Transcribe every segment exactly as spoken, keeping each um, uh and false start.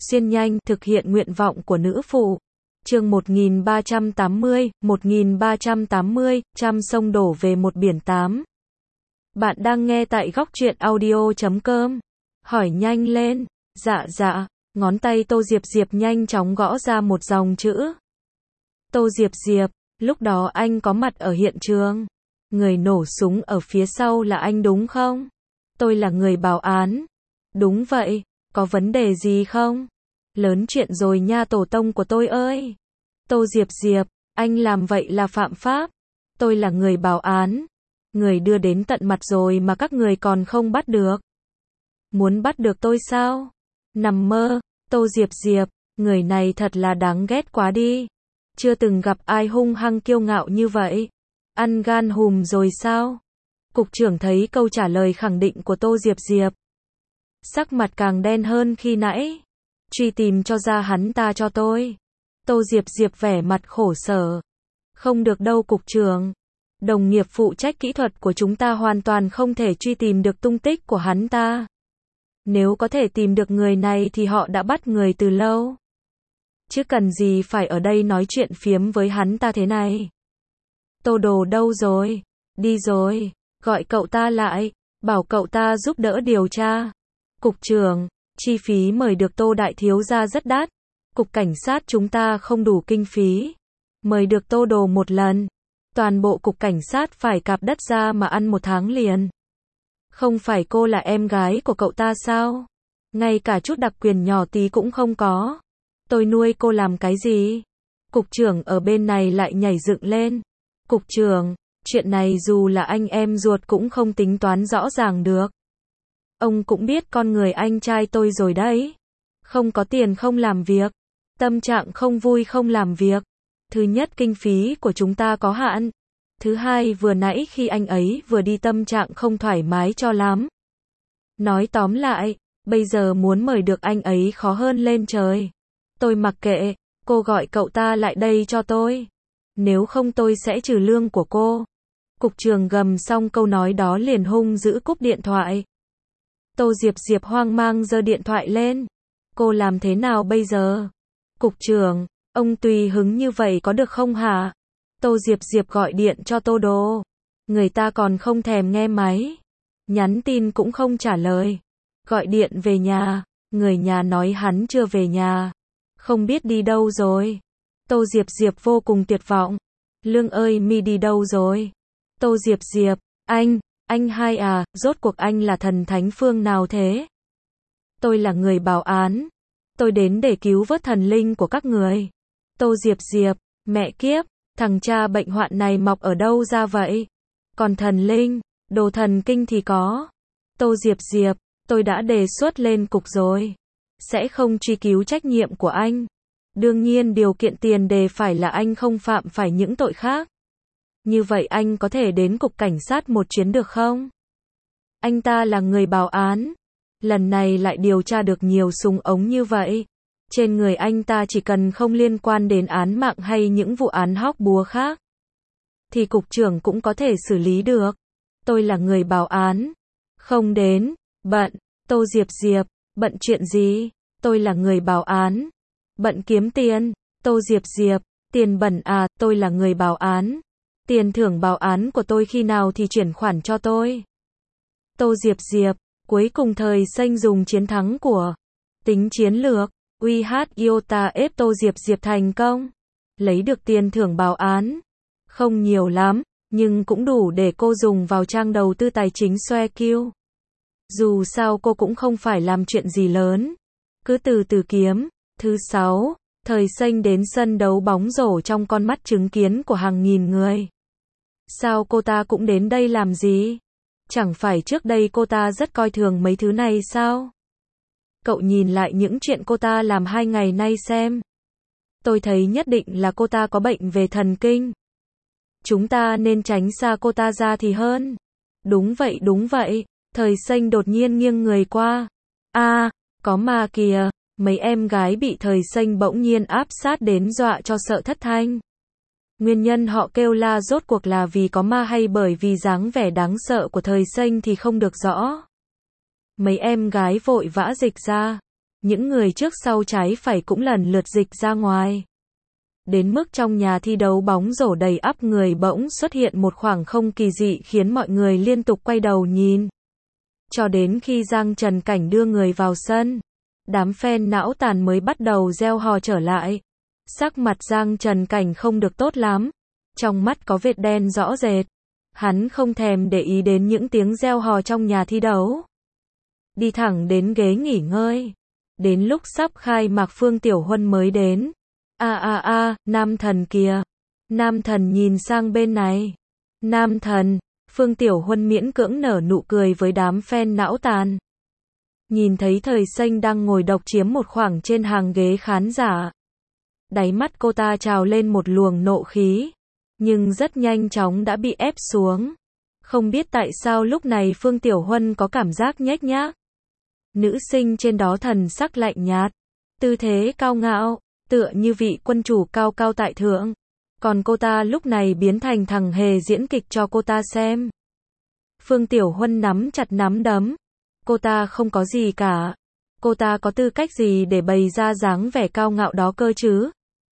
xuyên nhanh, thực hiện nguyện vọng của nữ phụ. Chương một nghìn ba trăm tám mươi, một nghìn ba trăm tám mươi, trăm sông đổ về một biển tám. Bạn đang nghe tại góc truyện audio chấm com. Hỏi nhanh lên. Dạ dạ. Ngón tay Tô Diệp Diệp nhanh chóng gõ ra một dòng chữ. Tô Diệp Diệp, lúc đó anh có mặt ở hiện trường. Người nổ súng ở phía sau là anh đúng không? Tôi là người báo án. Đúng vậy, có vấn đề gì không? Lớn chuyện rồi nha tổ tông của tôi ơi. Tô Diệp Diệp, anh làm vậy là phạm pháp. Tôi là người báo án. Người đưa đến tận mặt rồi mà các người còn không bắt được. Muốn bắt được tôi sao? Nằm mơ. Tô Diệp Diệp, người này thật là đáng ghét quá đi. Chưa từng gặp ai hung hăng kiêu ngạo như vậy. Ăn gan hùm rồi sao? Cục trưởng thấy câu trả lời khẳng định của Tô Diệp Diệp. Sắc mặt càng đen hơn khi nãy. Truy tìm cho ra hắn ta cho tôi. Tô Diệp Diệp vẻ mặt khổ sở. Không được đâu cục trưởng. Đồng nghiệp phụ trách kỹ thuật của chúng ta hoàn toàn không thể truy tìm được tung tích của hắn ta. Nếu có thể tìm được người này thì họ đã bắt người từ lâu. Chứ cần gì phải ở đây nói chuyện phiếm với hắn ta thế này. Tô Đồ đâu rồi? Đi rồi. Gọi cậu ta lại. Bảo cậu ta giúp đỡ điều tra. Cục trưởng, chi phí mời được Tô Đại Thiếu gia rất đắt. Cục cảnh sát chúng ta không đủ kinh phí. Mời được Tô Đồ một lần. Toàn bộ cục cảnh sát phải cạp đất ra mà ăn một tháng liền. Không phải cô là em gái của cậu ta sao? Ngay cả chút đặc quyền nhỏ tí cũng không có. Tôi nuôi cô làm cái gì? Cục trưởng ở bên này lại nhảy dựng lên. Cục trưởng, chuyện này dù là anh em ruột cũng không tính toán rõ ràng được. Ông cũng biết con người anh trai tôi rồi đấy. Không có tiền không làm việc. Tâm trạng không vui không làm việc. Thứ nhất kinh phí của chúng ta có hạn. Thứ hai vừa nãy khi anh ấy vừa đi tâm trạng không thoải mái cho lắm. Nói tóm lại, bây giờ muốn mời được anh ấy khó hơn lên trời. Tôi mặc kệ, cô gọi cậu ta lại đây cho tôi. Nếu không tôi sẽ trừ lương của cô. Cục trưởng gầm xong câu nói đó liền hung dữ cúp điện thoại. Tô Diệp Diệp hoang mang giơ điện thoại lên. Cô làm thế nào bây giờ? Cục trưởng, ông tùy hứng như vậy có được không hả? Tô Diệp Diệp gọi điện cho Tô Đồ. Người ta còn không thèm nghe máy. Nhắn tin cũng không trả lời. Gọi điện về nhà. Người nhà nói hắn chưa về nhà. Không biết đi đâu rồi. Tô Diệp Diệp vô cùng tuyệt vọng. Lương ơi mi đi đâu rồi? Tô Diệp Diệp, anh, anh hai à, rốt cuộc anh là thần thánh phương nào thế? Tôi là người báo án. Tôi đến để cứu vớt thần linh của các người. Tô Diệp Diệp, mẹ kiếp, thằng cha bệnh hoạn này mọc ở đâu ra vậy? Còn thần linh, đồ thần kinh thì có. Tô Diệp Diệp, tôi đã đề xuất lên cục rồi. Sẽ không truy cứu trách nhiệm của anh. Đương nhiên điều kiện tiền đề phải là anh không phạm phải những tội khác. Như vậy anh có thể đến cục cảnh sát một chuyến được không? Anh ta là người báo án. Lần này lại điều tra được nhiều súng ống như vậy. Trên người anh ta chỉ cần không liên quan đến án mạng hay những vụ án hóc búa khác. Thì cục trưởng cũng có thể xử lý được. Tôi là người báo án. Không đến. Bận. Tô Diệp Diệp. Bận chuyện gì? Tôi là người báo án. Bận kiếm tiền. Tô Diệp Diệp. Tiền bẩn à, tôi là người báo án. Tiền thưởng báo án của tôi khi nào thì chuyển khoản cho tôi. Tô Diệp Diệp. Cuối cùng thời Xanh dùng chiến thắng của tính chiến lược. u hát Iota ép Tô Diệp Diệp thành công. Lấy được tiền thưởng báo án. Không nhiều lắm, nhưng cũng đủ để cô dùng vào trang đầu tư tài chính xoe kiêu. Dù sao cô cũng không phải làm chuyện gì lớn. Cứ từ từ kiếm. Thứ sáu, thời Xanh đến sân đấu bóng rổ trong con mắt chứng kiến của hàng nghìn người. Sao cô ta cũng đến đây làm gì? Chẳng phải trước đây cô ta rất coi thường mấy thứ này sao? Cậu nhìn lại những chuyện cô ta làm hai ngày nay xem. Tôi thấy nhất định là cô ta có bệnh về thần kinh. Chúng ta nên tránh xa cô ta ra thì hơn. Đúng vậy đúng vậy. Thời Xanh đột nhiên nghiêng người qua. A, à, có ma kìa. Mấy em gái bị Thời Xanh bỗng nhiên áp sát đến dọa cho sợ thất thanh. Nguyên nhân họ kêu la rốt cuộc là vì có ma hay bởi vì dáng vẻ đáng sợ của Thời Xanh thì không được rõ. Mấy em gái vội vã dịch ra. những người trước sau trái phải cũng lần lượt dịch ra ngoài. Đến mức trong nhà thi đấu bóng rổ đầy ắp người bỗng xuất hiện một khoảng không kỳ dị khiến mọi người liên tục quay đầu nhìn. Cho đến khi Giang Trần Cảnh đưa người vào sân, đám fan não tàn mới bắt đầu reo hò trở lại. Sắc mặt Giang Trần Cảnh không được tốt lắm, trong mắt có vệt đen rõ rệt. Hắn không thèm để ý đến những tiếng reo hò trong nhà thi đấu. Đi thẳng đến ghế nghỉ ngơi. Đến lúc sắp khai mạc Phương Tiểu Huân mới đến. A a a, Nam Thần kìa. Nam Thần nhìn sang bên này. Nam Thần, Phương Tiểu Huân miễn cưỡng nở nụ cười với đám fan não tàn. Nhìn thấy Thời Xanh đang ngồi độc chiếm một khoảng trên hàng ghế khán giả. Đáy mắt cô ta trào lên một luồng nộ khí, nhưng rất nhanh chóng đã bị ép xuống. Không biết tại sao lúc này Phương Tiểu Huân có cảm giác nhếch nhác. Nữ sinh trên đó thần sắc lạnh nhạt, tư thế cao ngạo, tựa như vị quân chủ cao cao tại thượng. Còn cô ta lúc này biến thành thằng hề diễn kịch cho cô ta xem. Phương Tiểu Huân nắm chặt nắm đấm. Cô ta không có gì cả. Cô ta có tư cách gì để bày ra dáng vẻ cao ngạo đó cơ chứ?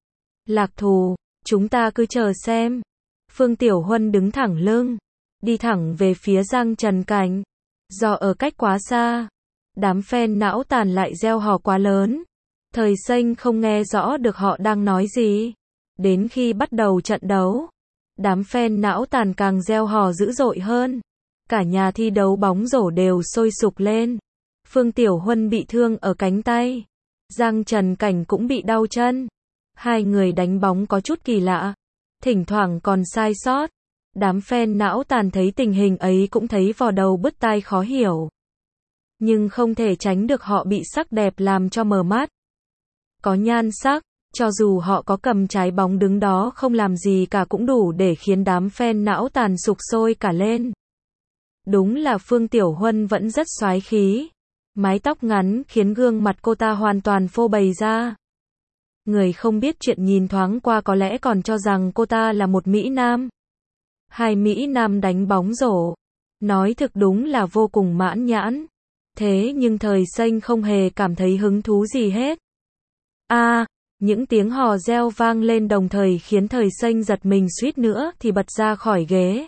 Lạc Thù, chúng ta cứ chờ xem. Phương Tiểu Huân đứng thẳng lưng, đi thẳng về phía Giang Trần Cảnh. Do ở cách quá xa, đám fan não tàn lại reo hò quá lớn. Thời Xanh không nghe rõ được họ đang nói gì. Đến khi bắt đầu trận đấu, đám fan não tàn càng reo hò dữ dội hơn. Cả nhà thi đấu bóng rổ đều sôi sục lên. Phương Tiểu Huân bị thương ở cánh tay. Giang Trần Cảnh cũng bị đau chân. Hai người đánh bóng có chút kỳ lạ. Thỉnh thoảng còn sai sót. Đám fan não tàn thấy tình hình ấy cũng thấy vò đầu bứt tai khó hiểu. Nhưng không thể tránh được họ bị sắc đẹp làm cho mờ mắt. Có nhan sắc, cho dù họ có cầm trái bóng đứng đó không làm gì cả cũng đủ để khiến đám fan não tàn sục sôi cả lên. Đúng là Phương Tiểu Huân vẫn rất soái khí. Mái tóc ngắn khiến gương mặt cô ta hoàn toàn phô bày ra. Người không biết chuyện nhìn thoáng qua có lẽ còn cho rằng cô ta là một Mỹ Nam. Hai Mỹ Nam đánh bóng rổ. Nói thực đúng là vô cùng mãn nhãn. Thế nhưng Thời Xanh không hề cảm thấy hứng thú gì hết. A, à, những tiếng hò reo vang lên đồng thời khiến Thời Xanh giật mình suýt nữa thì bật ra khỏi ghế.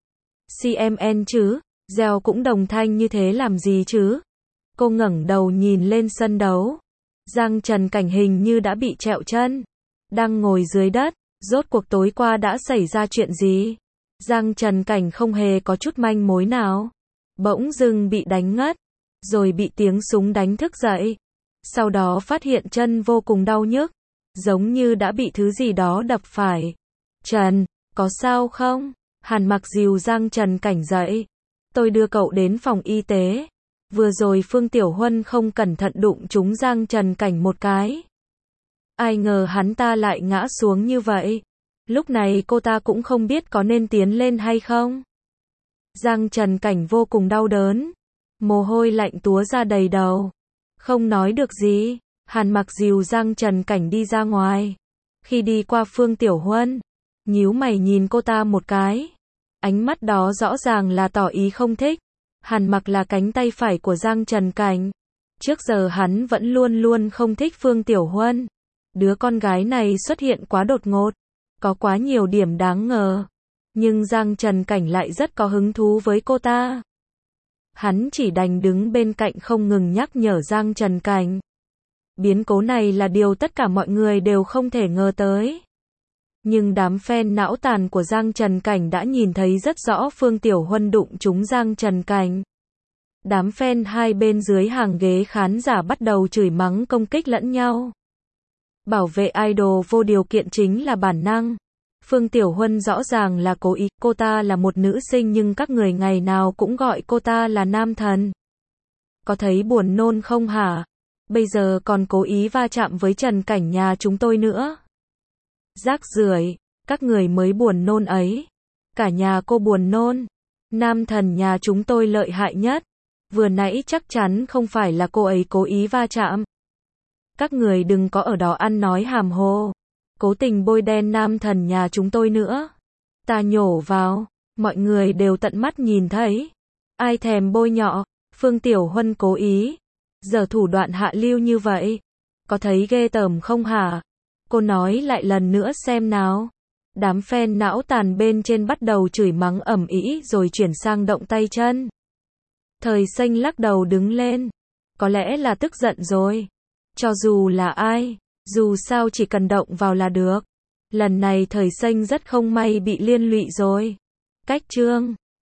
xê em en chứ, reo cũng đồng thanh như thế làm gì chứ? Cô ngẩng đầu nhìn lên sân đấu. Giang Trần Cảnh hình như đã bị trẹo chân. Đang ngồi dưới đất, rốt cuộc tối qua đã xảy ra chuyện gì? Giang Trần Cảnh không hề có chút manh mối nào. Bỗng dưng bị đánh ngất, rồi bị tiếng súng đánh thức dậy. Sau đó phát hiện chân vô cùng đau nhức, giống như đã bị thứ gì đó đập phải. Trần, có sao không? Hàn Mặc dìu Giang Trần Cảnh dậy. Tôi đưa cậu đến phòng y tế. Vừa rồi Phương Tiểu Huân không cẩn thận đụng trúng Giang Trần Cảnh một cái. Ai ngờ hắn ta lại ngã xuống như vậy. Lúc này cô ta cũng không biết có nên tiến lên hay không. Giang Trần Cảnh vô cùng đau đớn. Mồ hôi lạnh túa ra đầy đầu. Không nói được gì. Hàn Mặc dìu Giang Trần Cảnh đi ra ngoài. Khi đi qua Phương Tiểu Huân, nhíu mày nhìn cô ta một cái. Ánh mắt đó rõ ràng là tỏ ý không thích. Hàn Mặc là cánh tay phải của Giang Trần Cảnh. Trước giờ hắn vẫn luôn luôn không thích Phương Tiểu Huân. Đứa con gái này xuất hiện quá đột ngột. Có quá nhiều điểm đáng ngờ. Nhưng Giang Trần Cảnh lại rất có hứng thú với cô ta. Hắn chỉ đành đứng bên cạnh không ngừng nhắc nhở Giang Trần Cảnh. Biến cố này là điều tất cả mọi người đều không thể ngờ tới. Nhưng đám fan não tàn của Giang Trần Cảnh đã nhìn thấy rất rõ Phương Tiểu Huân đụng trúng Giang Trần Cảnh. Đám fan hai bên dưới hàng ghế khán giả bắt đầu chửi mắng công kích lẫn nhau. Bảo vệ idol vô điều kiện chính là bản năng. Phương Tiểu Huân rõ ràng là cố ý, cô ta là một nữ sinh nhưng các người ngày nào cũng gọi cô ta là nam thần. Có thấy buồn nôn không hả? Bây giờ còn cố ý va chạm với Trần Cảnh nhà chúng tôi nữa. Rác rưởi, các người mới buồn nôn ấy. Cả nhà cô buồn nôn. Nam thần nhà chúng tôi lợi hại nhất. Vừa nãy chắc chắn không phải là cô ấy cố ý va chạm. Các người đừng có ở đó ăn nói hàm hồ. Cố tình bôi đen nam thần nhà chúng tôi nữa. Ta nhổ vào. Mọi người đều tận mắt nhìn thấy. Ai thèm bôi nhọ. Phương Tiểu Huân cố ý. Giờ thủ đoạn hạ lưu như vậy. Có thấy ghê tởm không hả? Cô nói lại lần nữa xem nào. Đám fan não tàn bên trên bắt đầu chửi mắng ầm ĩ rồi chuyển sang động tay chân. Thời Xanh lắc đầu đứng lên. Có lẽ là tức giận rồi. Cho dù là ai, dù sao chỉ cần động vào là được. Lần này Thời Xanh rất không may bị liên lụy rồi. Cách chương